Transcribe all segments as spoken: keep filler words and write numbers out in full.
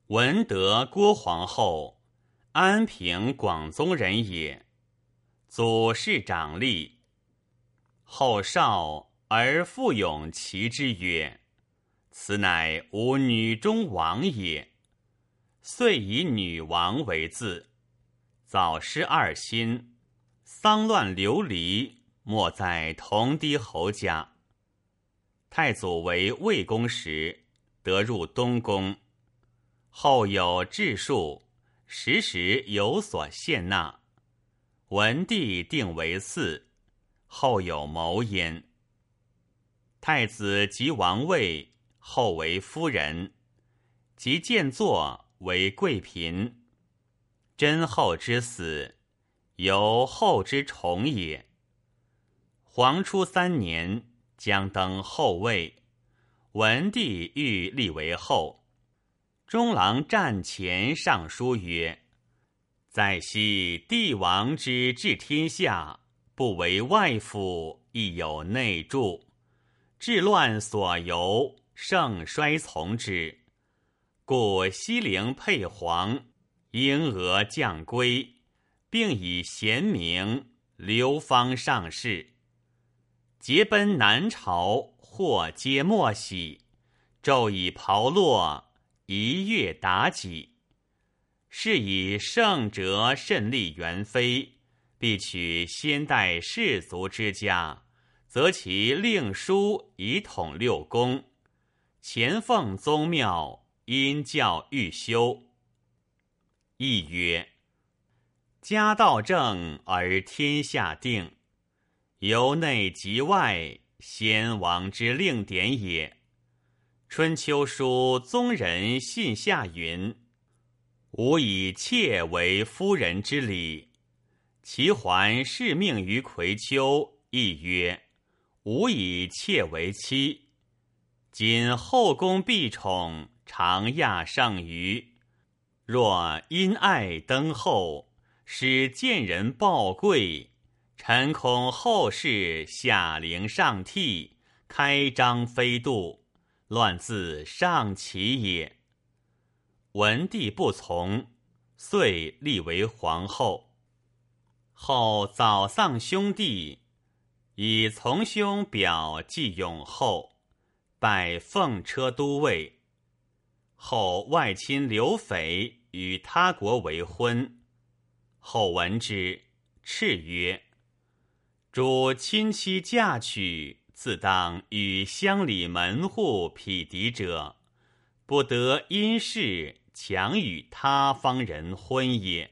文德郭皇后，安平广宗人也。祖是长吏。后少而父勇其之曰：此乃吾女中王也。遂以女王为字。早失二心，丧乱流离，没在同堤侯家。太祖为魏公时，得入东宫。后有治术，时时有所献纳。文帝定为嗣，后有谋焉。太子即王位，后为夫人，即建作为贵嫔。真后之死，由后之宠也。皇初三年，将登后位，文帝欲立为后。中郎战前上书曰：在昔帝王之治天下，不为外辅，亦有内助。治乱所由，盛衰从之。故西陵配皇，英娥降归，并以贤明，流芳上士。结奔南朝，或皆莫喜，昼以袍落，一月妲己。是以圣哲甚立元妃，必取先代士族之家，则其令书以统六宫。前奉宗庙，因教欲修。亦曰：家道正而天下定，由内及外，先王之令典也。春秋书宗人信下云：吾以妾为夫人之礼。其还是命于葵丘，亦曰：吾以妾为妻。今后宫必宠，常亚胜于。若因爱登后，使见人报贵，臣恐后世下陵上替，开张飞度，乱自上起也。文帝不从，遂立为皇后。后早丧兄弟，以从兄表继永后，拜奉车都尉。后外亲刘斐与他国为婚。后闻之，敕曰：主亲戚嫁娶，自当与乡里门户匹敌者，不得因事强与他方人婚也。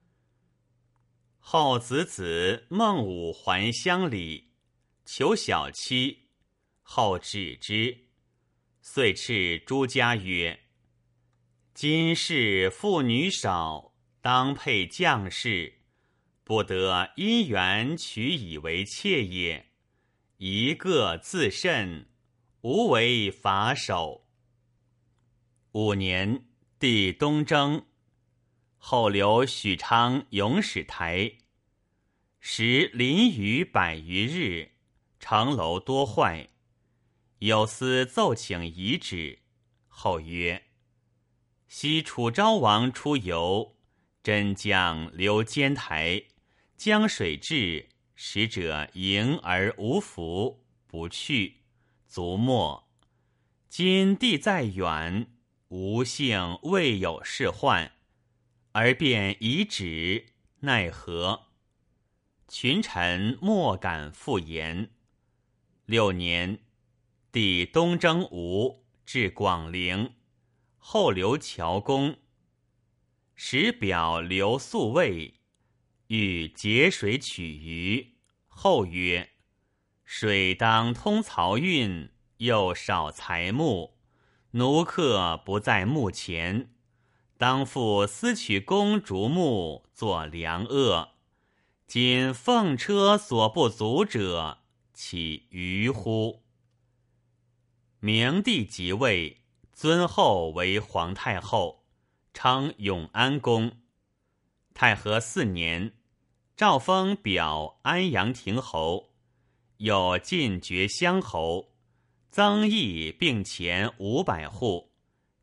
后子子孟武还乡里，求小妻，后止之。遂敕诸家曰：今世妇女少，当配将士，不得因缘取以为妾也。一个自慎，无为法守。五年，帝东征，后留许昌永始台。时淋雨百余日，城楼多坏。有司奏请遗旨。后曰：昔楚昭王出游，真将留监台，江水至，使者迎而无服，不去，卒没。今地在远，吾幸未有事患，而便遗旨，奈何？群臣莫敢复言。六年，帝东征吴，至广陵，后留乔公。时表留宿卫，欲节水取鱼。后曰：水当通漕运，又少财木，奴客不在目前，当复私取公竹木，作良恶。今奉车所不足者，岂愚乎？明帝即位，尊后为皇太后，称永安公。太和四年，诏封表安阳亭侯，有进爵乡侯，增邑并前五百户，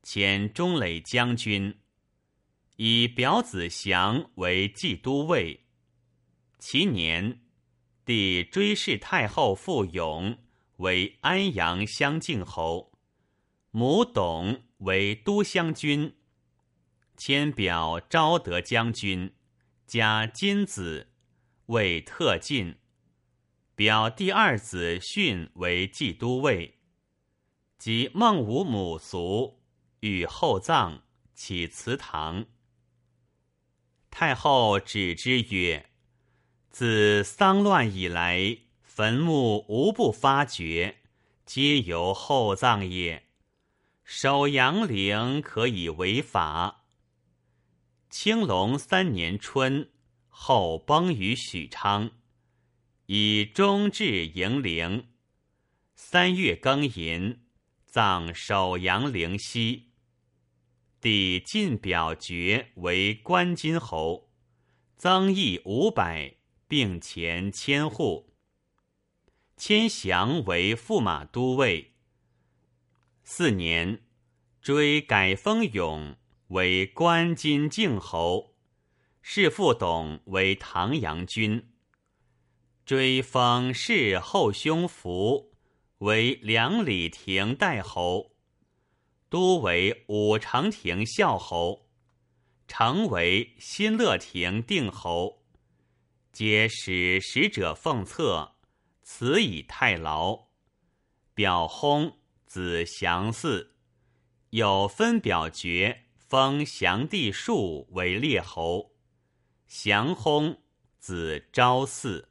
迁中垒将军，以表子祥为冀都尉。其年，帝追谥太后傅永为安阳襄靖侯，母董为都乡君，迁表昭德将军，加金子，为特进。表第二子训为冀都尉。及孟武母卒，与厚葬，起祠堂。太后旨之曰：自丧乱以来，坟墓无不发掘，皆由厚葬也。守阳陵可以为法。青龙三年春，后崩于许昌，以终至迎陵。三月庚寅，葬首阳陵西。帝进表爵为关津侯，增邑五百，并前千户。迁降为驸马都尉。四年，追改封永为关津靖侯，世父董为唐阳君。追封世后兄福为梁里亭代侯，都为武成亭孝侯，成为新乐亭定侯，皆使使者奉册，辞以太牢。表薨，子祥嗣，有分表爵，封祥帝庶为列侯。祥薨，子昭嗣。